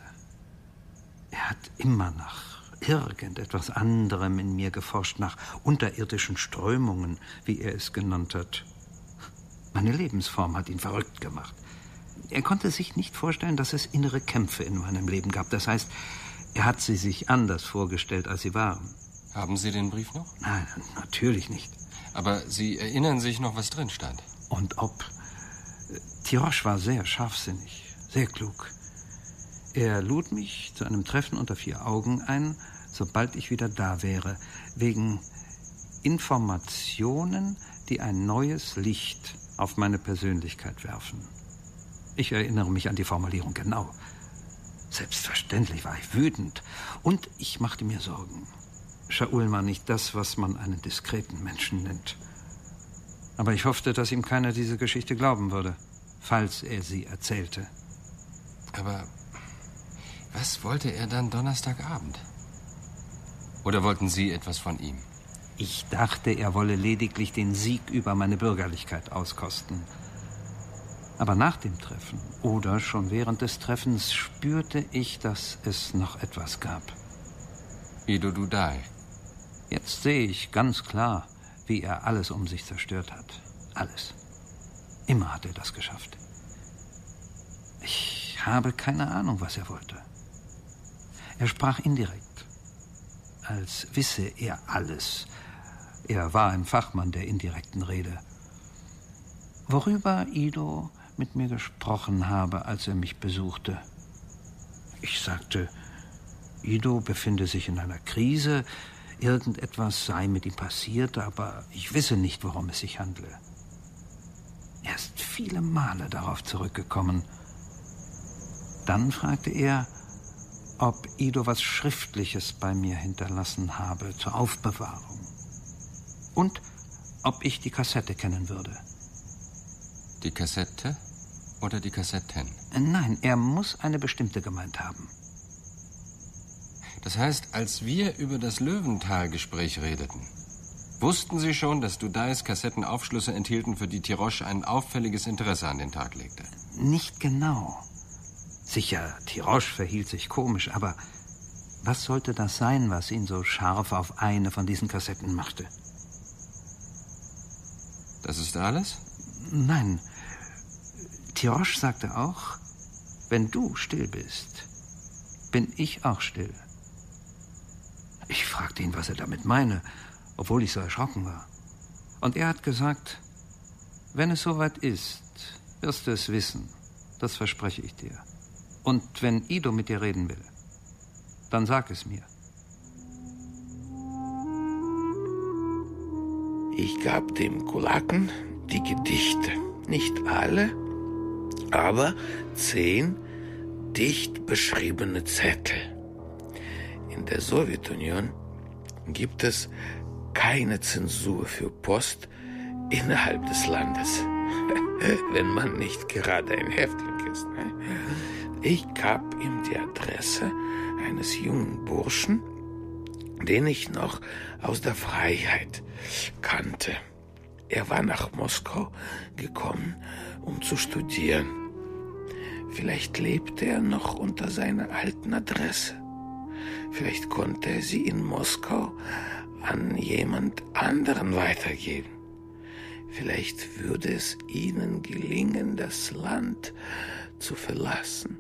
Er hat immer nach irgendetwas anderem in mir geforscht, nach unterirdischen Strömungen, wie er es genannt hat. Meine Lebensform hat ihn verrückt gemacht. Er konnte sich nicht vorstellen, dass es innere Kämpfe in meinem Leben gab. Das heißt, er hat sie sich anders vorgestellt, als sie waren.
Haben Sie den Brief noch?
Nein, natürlich nicht.
Aber Sie erinnern sich noch, was drin stand?
Und ob. Tirosch war sehr scharfsinnig, sehr klug. Er lud mich zu einem Treffen unter 4 Augen ein, sobald ich wieder da wäre, wegen Informationen, die ein neues Licht auf meine Persönlichkeit werfen. Ich erinnere mich an die Formulierung genau. Selbstverständlich war ich wütend und ich machte mir Sorgen. Shaul war nicht das, was man einen diskreten Menschen nennt. Aber ich hoffte, dass ihm keiner diese Geschichte glauben würde, falls er sie erzählte.
Aber was wollte er dann Donnerstagabend? Oder wollten Sie etwas von ihm?
Ich dachte, er wolle lediglich den Sieg über meine Bürgerlichkeit auskosten. Aber nach dem Treffen oder schon während des Treffens spürte ich, dass es noch etwas gab.
Ido Dudai.
Jetzt sehe ich ganz klar, wie er alles um sich zerstört hat. Alles. Immer hat er das geschafft. Ich habe keine Ahnung, was er wollte. Er sprach indirekt, als wisse er alles. Er war ein Fachmann der indirekten Rede. Worüber Ido mit mir gesprochen habe, als er mich besuchte. Ich sagte, Ido befinde sich in einer Krise, irgendetwas sei mit ihm passiert, aber ich wisse nicht, worum es sich handle. Er ist viele Male darauf zurückgekommen. Dann fragte er, ob Ido was Schriftliches bei mir hinterlassen habe zur Aufbewahrung. Und ob ich die Kassette kennen würde.
Die Kassette oder die Kassetten?
Nein, er muss eine bestimmte gemeint haben.
Das heißt, als wir über das Löwenthal-Gespräch redeten, wussten Sie schon, dass Dudais Kassetten Aufschlüsse enthielten, für die Tirosch ein auffälliges Interesse an den Tag legte?
Nicht genau. Sicher, Tirosch verhielt sich komisch, aber was sollte das sein, was ihn so scharf auf eine von diesen Kassetten machte?
Das ist alles?
Nein. Tirosch sagte auch, wenn du still bist, bin ich auch still. Ich fragte ihn, was er damit meine, obwohl ich so erschrocken war. Und er hat gesagt, wenn es soweit ist, wirst du es wissen. Das verspreche ich dir. Und wenn Ido mit dir reden will, dann sag es mir.
Ich gab dem Kulaken die Gedichte. Nicht alle, aber 10 dicht beschriebene Zettel. In der Sowjetunion gibt es keine Zensur für Post innerhalb des Landes. Wenn man nicht gerade ein Häftling ist. Ich gab ihm die Adresse eines jungen Burschen, den ich noch aus der Freiheit kannte. Er war nach Moskau gekommen, um zu studieren. Vielleicht lebte er noch unter seiner alten Adresse. Vielleicht konnte er sie in Moskau an jemand anderen weitergeben. Vielleicht würde es ihnen gelingen, das Land zu verlassen.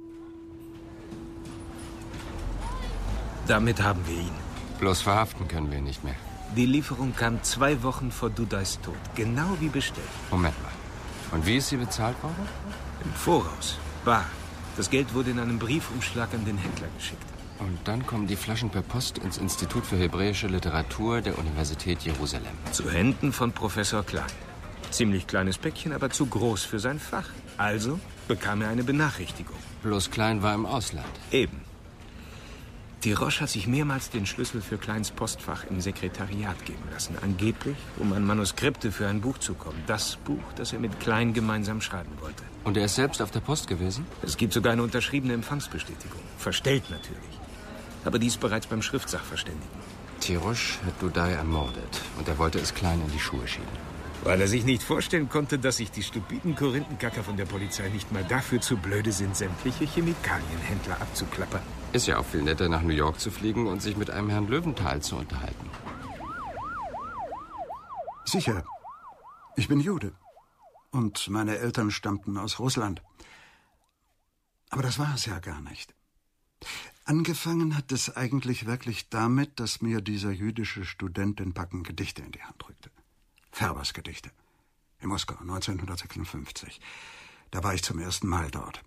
Damit haben wir ihn.
Bloß verhaften können wir ihn nicht mehr.
Die Lieferung kam 2 Wochen vor Dudais Tod. Genau wie bestellt.
Moment mal. Und wie ist sie bezahlt worden?
Im Voraus. Bar. Das Geld wurde in einem Briefumschlag an den Händler geschickt.
Und dann kommen die Flaschen per Post ins Institut für Hebräische Literatur der Universität Jerusalem.
Zu Händen von Professor Klein. Ziemlich kleines Päckchen, aber zu groß für sein Fach. Also bekam er eine Benachrichtigung.
Bloß Klein war im Ausland.
Eben. Tirosch hat sich mehrmals den Schlüssel für Kleins Postfach im Sekretariat geben lassen. Angeblich, um an Manuskripte für ein Buch zu kommen. Das Buch, das er mit Klein gemeinsam schreiben wollte.
Und er ist selbst auf der Post gewesen?
Es gibt sogar eine unterschriebene Empfangsbestätigung. Verstellt natürlich. Aber dies bereits beim Schriftsachverständigen.
Tirosch hat Dudai ermordet. Und er wollte es Klein in die Schuhe schieben.
Weil er sich nicht vorstellen konnte, dass sich die stupiden Korinthenkacker von der Polizei nicht mal dafür zu blöde sind, sämtliche Chemikalienhändler abzuklappern.
Ist ja auch viel netter, nach New York zu fliegen und sich mit einem Herrn Löwenthal zu unterhalten.
Sicher. Ich bin Jude. Und meine Eltern stammten aus Russland. Aber das war es ja gar nicht. Angefangen hat es eigentlich wirklich damit, dass mir dieser jüdische Student den Packen Gedichte in die Hand drückte. Färbers Gedichte. In Moskau, 1956. Da war ich zum ersten Mal dort.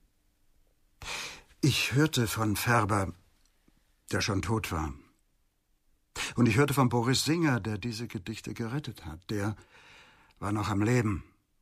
Ich hörte von Färber, der schon tot war. Und ich hörte von Boris Singer, der diese Gedichte gerettet hat. Der war noch am Leben.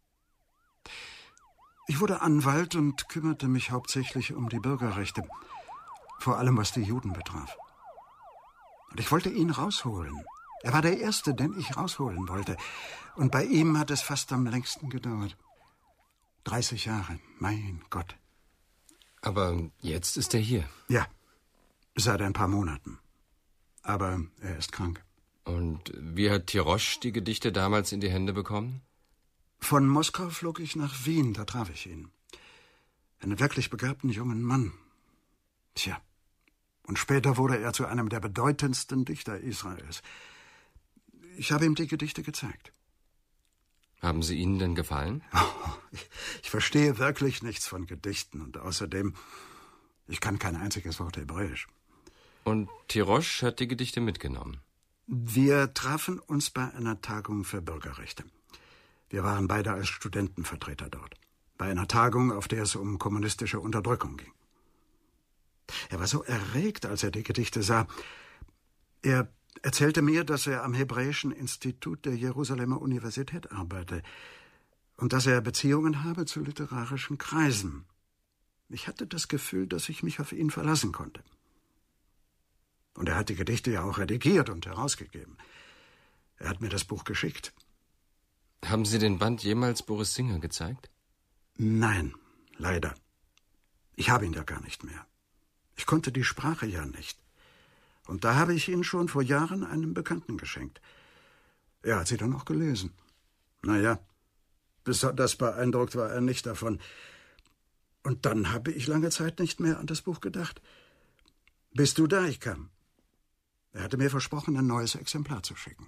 Ich wurde Anwalt und kümmerte mich hauptsächlich um die Bürgerrechte. Vor allem, was die Juden betraf. Und ich wollte ihn rausholen. Er war der Erste, den ich rausholen wollte. Und bei ihm hat es fast am längsten gedauert. 30 Jahre, mein Gott.
Aber jetzt ist er hier.
Ja, seit ein paar Monaten. Aber er ist krank.
Und wie hat Tirosch die Gedichte damals in die Hände bekommen?
Von Moskau flog ich nach Wien, da traf ich ihn. Einen wirklich begabten jungen Mann. Tja, und später wurde er zu einem der bedeutendsten Dichter Israels. Ich habe ihm die Gedichte gezeigt.
Haben sie Ihnen denn gefallen?
Oh, ich verstehe wirklich nichts von Gedichten und außerdem, ich kann kein einziges Wort Hebräisch.
Und Tirosch hat die Gedichte mitgenommen?
Wir trafen uns bei einer Tagung für Bürgerrechte. Wir waren beide als Studentenvertreter dort. Bei einer Tagung, auf der es um kommunistische Unterdrückung ging. Er war so erregt, als er die Gedichte sah. Er erzählte mir, dass er am Hebräischen Institut der Jerusalemer Universität arbeite und dass er Beziehungen habe zu literarischen Kreisen. Ich hatte das Gefühl, dass ich mich auf ihn verlassen konnte. Und er hat die Gedichte ja auch redigiert und herausgegeben. Er hat mir das Buch geschickt.
Haben Sie den Band jemals Boris Singer gezeigt?
Nein, leider. Ich habe ihn ja gar nicht mehr. Ich konnte die Sprache ja nicht. Und da habe ich ihn schon vor Jahren einem Bekannten geschenkt. Er hat sie dann auch gelesen. Naja, besonders beeindruckt war er nicht davon. Und dann habe ich lange Zeit nicht mehr an das Buch gedacht. Bis Dudai kam. Er hatte mir versprochen, ein neues Exemplar zu schicken.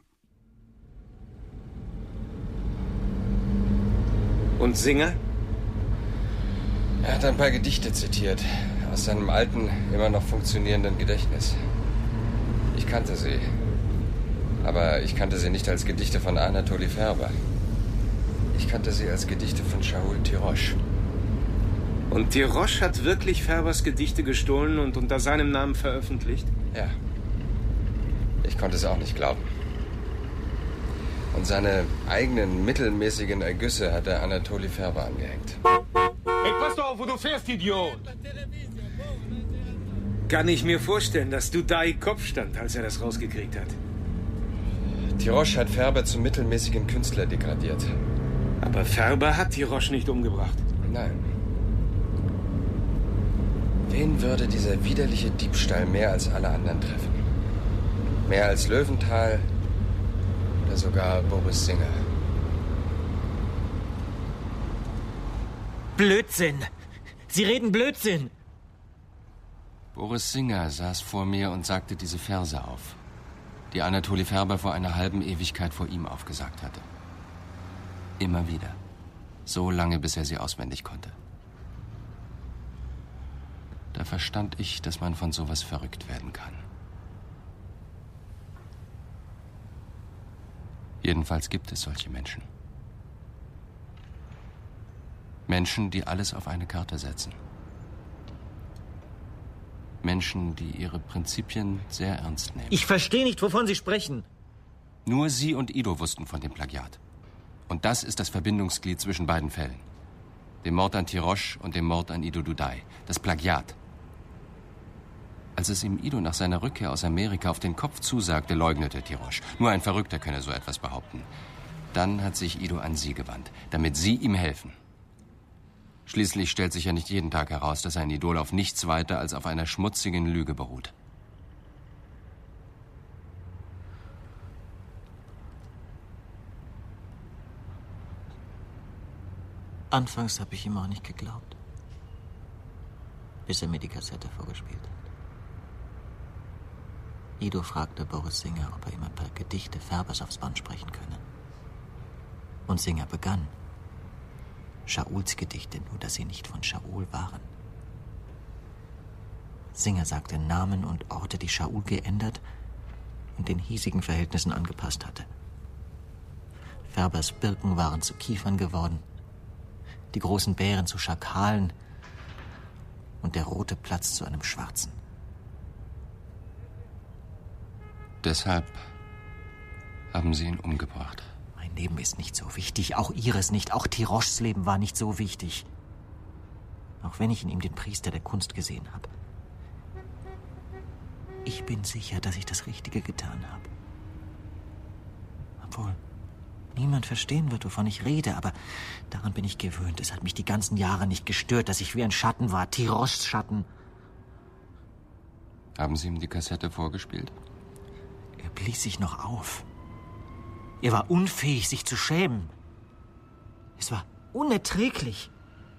Und Singer?
Er hat ein paar Gedichte zitiert, aus seinem alten, immer noch funktionierenden Gedächtnis. Ich kannte sie. Aber ich kannte sie nicht als Gedichte von Anatoli Färber. Ich kannte sie als Gedichte von Shaul Tirosch.
Und Tirosch hat wirklich Färbers Gedichte gestohlen und unter seinem Namen veröffentlicht?
Ja. Ich konnte es auch nicht glauben. Und seine eigenen mittelmäßigen Ergüsse hat er Anatoli Färber angehängt.
Hey, pass doch auf, wo du fährst, Idiot!
Kann ich mir vorstellen, dass Dudai Kopf stand, als er das rausgekriegt hat.
Tirosch hat Färber zum mittelmäßigen Künstler degradiert.
Aber Färber hat Tirosch nicht umgebracht.
Nein. Wen würde dieser widerliche Diebstahl mehr als alle anderen treffen? Mehr als Löwenthal oder sogar Boris Singer?
Blödsinn! Sie reden Blödsinn!
Boris Singer saß vor mir und sagte diese Verse auf, die Anatoli Färber vor einer halben Ewigkeit vor ihm aufgesagt hatte. Immer wieder. So lange, bis er sie auswendig konnte. Da verstand ich, dass man von sowas verrückt werden kann. Jedenfalls gibt es solche Menschen. Menschen, die alles auf eine Karte setzen. Menschen, die ihre Prinzipien sehr ernst nehmen.
Ich verstehe nicht, wovon Sie sprechen.
Nur Sie und Ido wussten von dem Plagiat. Und das ist das Verbindungsglied zwischen beiden Fällen. Dem Mord an Tirosch und dem Mord an Ido Duday. Das Plagiat. Als es ihm Ido nach seiner Rückkehr aus Amerika auf den Kopf zusagte, leugnete Tirosch. Nur ein Verrückter könne so etwas behaupten. Dann hat sich Ido an sie gewandt, damit sie ihm helfen. Schließlich stellt sich ja nicht jeden Tag heraus, dass ein Idol auf nichts weiter als auf einer schmutzigen Lüge beruht.
Anfangs habe ich ihm auch nicht geglaubt, bis er mir die Kassette vorgespielt hat. Ido fragte Boris Singer, ob er ihm ein paar Gedichte Färbers aufs Band sprechen könne. Und Singer begann. Shaols Gedichte, nur dass sie nicht von Shaol waren. Singer sagte Namen und Orte, die Shaol geändert und den hiesigen Verhältnissen angepasst hatte. Färbers Birken waren zu Kiefern geworden, die großen Bären zu Schakalen und der rote Platz zu einem schwarzen.
Deshalb haben Sie ihn umgebracht.
Mein Leben ist nicht so wichtig, auch Ihres nicht, auch Tiroschs Leben war nicht so wichtig. Auch wenn ich in ihm den Priester der Kunst gesehen habe. Ich bin sicher, dass ich das Richtige getan habe. Obwohl niemand verstehen wird, wovon ich rede, aber daran bin ich gewöhnt. Es hat mich die ganzen Jahre nicht gestört, dass ich wie ein Schatten war, Tiroschs Schatten.
Haben Sie ihm die Kassette vorgespielt?
Er blies sich noch auf. Er war unfähig, sich zu schämen. Es war unerträglich.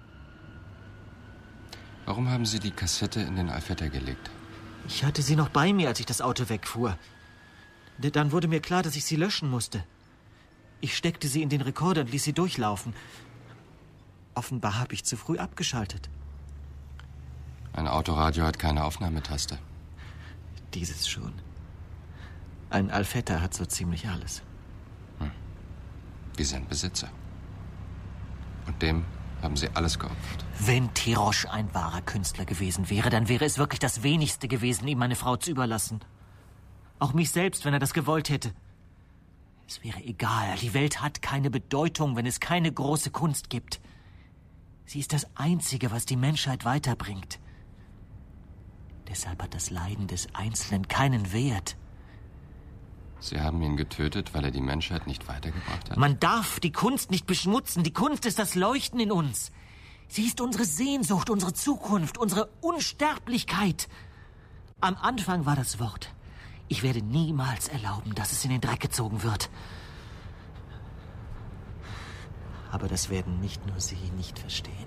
Warum haben Sie die Kassette in den Alfetta gelegt?
Ich hatte sie noch bei mir, als ich das Auto wegfuhr. Dann wurde mir klar, dass ich sie löschen musste. Ich steckte sie in den Rekorder und ließ sie durchlaufen. Offenbar habe ich zu früh abgeschaltet.
Ein Autoradio hat keine Aufnahmetaste.
Dieses schon. Ein Alfetta hat so ziemlich alles.
Wir sind Besitzer. Und dem haben Sie alles geopfert.
Wenn Tirosch ein wahrer Künstler gewesen wäre, dann wäre es wirklich das Wenigste gewesen, ihm meine Frau zu überlassen. Auch mich selbst, wenn er das gewollt hätte. Es wäre egal. Die Welt hat keine Bedeutung, wenn es keine große Kunst gibt. Sie ist das Einzige, was die Menschheit weiterbringt. Deshalb hat das Leiden des Einzelnen keinen Wert.
Sie haben ihn getötet, weil er die Menschheit nicht weitergebracht hat?
Man darf die Kunst nicht beschmutzen. Die Kunst ist das Leuchten in uns. Sie ist unsere Sehnsucht, unsere Zukunft, unsere Unsterblichkeit. Am Anfang war das Wort. Ich werde niemals erlauben, dass es in den Dreck gezogen wird. Aber das werden nicht nur Sie nicht verstehen.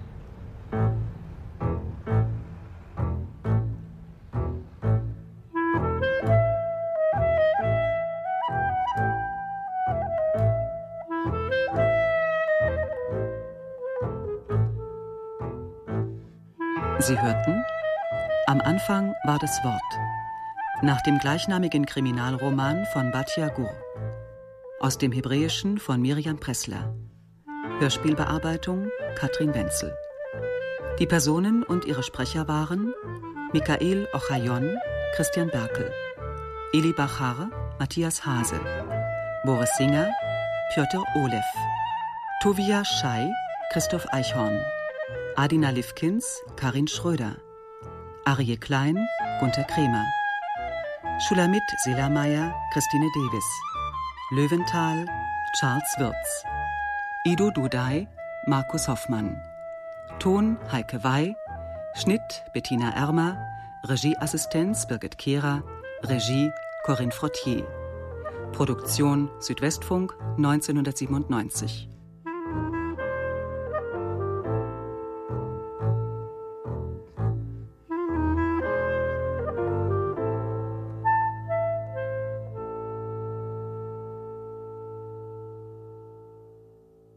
Sie hörten Am Anfang war das Wort, nach dem gleichnamigen Kriminalroman von Batya Gur, aus dem Hebräischen von Miriam Pressler, Hörspielbearbeitung Katrin Wenzel. Die Personen und ihre Sprecher waren Michael Ochayon, Christian Berkel, Eli Bachar, Matthias Hase, Boris Singer, Piotr Olew, Tovia Schei, Christoph Eichhorn, Adina Livkins, Karin Schröder, Arie Klein, Gunther Kremer, Schulamit Seelermeier, Christine Davis, Löwenthal, Charles Wirz, Ido Duday, Markus Hoffmann, Ton Heike Wey, Schnitt Bettina Ermer, Regieassistenz Birgit Kehrer, Regie Corinne Frottier, Produktion Südwestfunk 1997.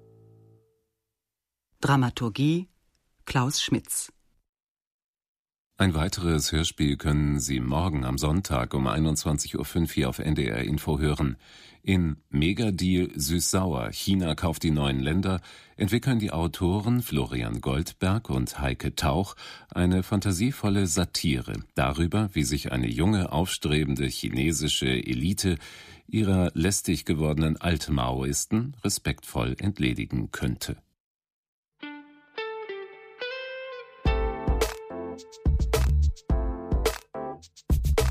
Dramaturgie Klaus Schmitz.
Ein weiteres Hörspiel können Sie morgen am Sonntag um 21.05 Uhr hier auf NDR Info hören. In Megadeal Süß-Sauer, China kauft die neuen Länder, entwickeln die Autoren Florian Goldberg und Heike Tauch eine fantasievolle Satire darüber, wie sich eine junge, aufstrebende chinesische Elite ihrer lästig gewordenen Altmaoisten respektvoll entledigen könnte.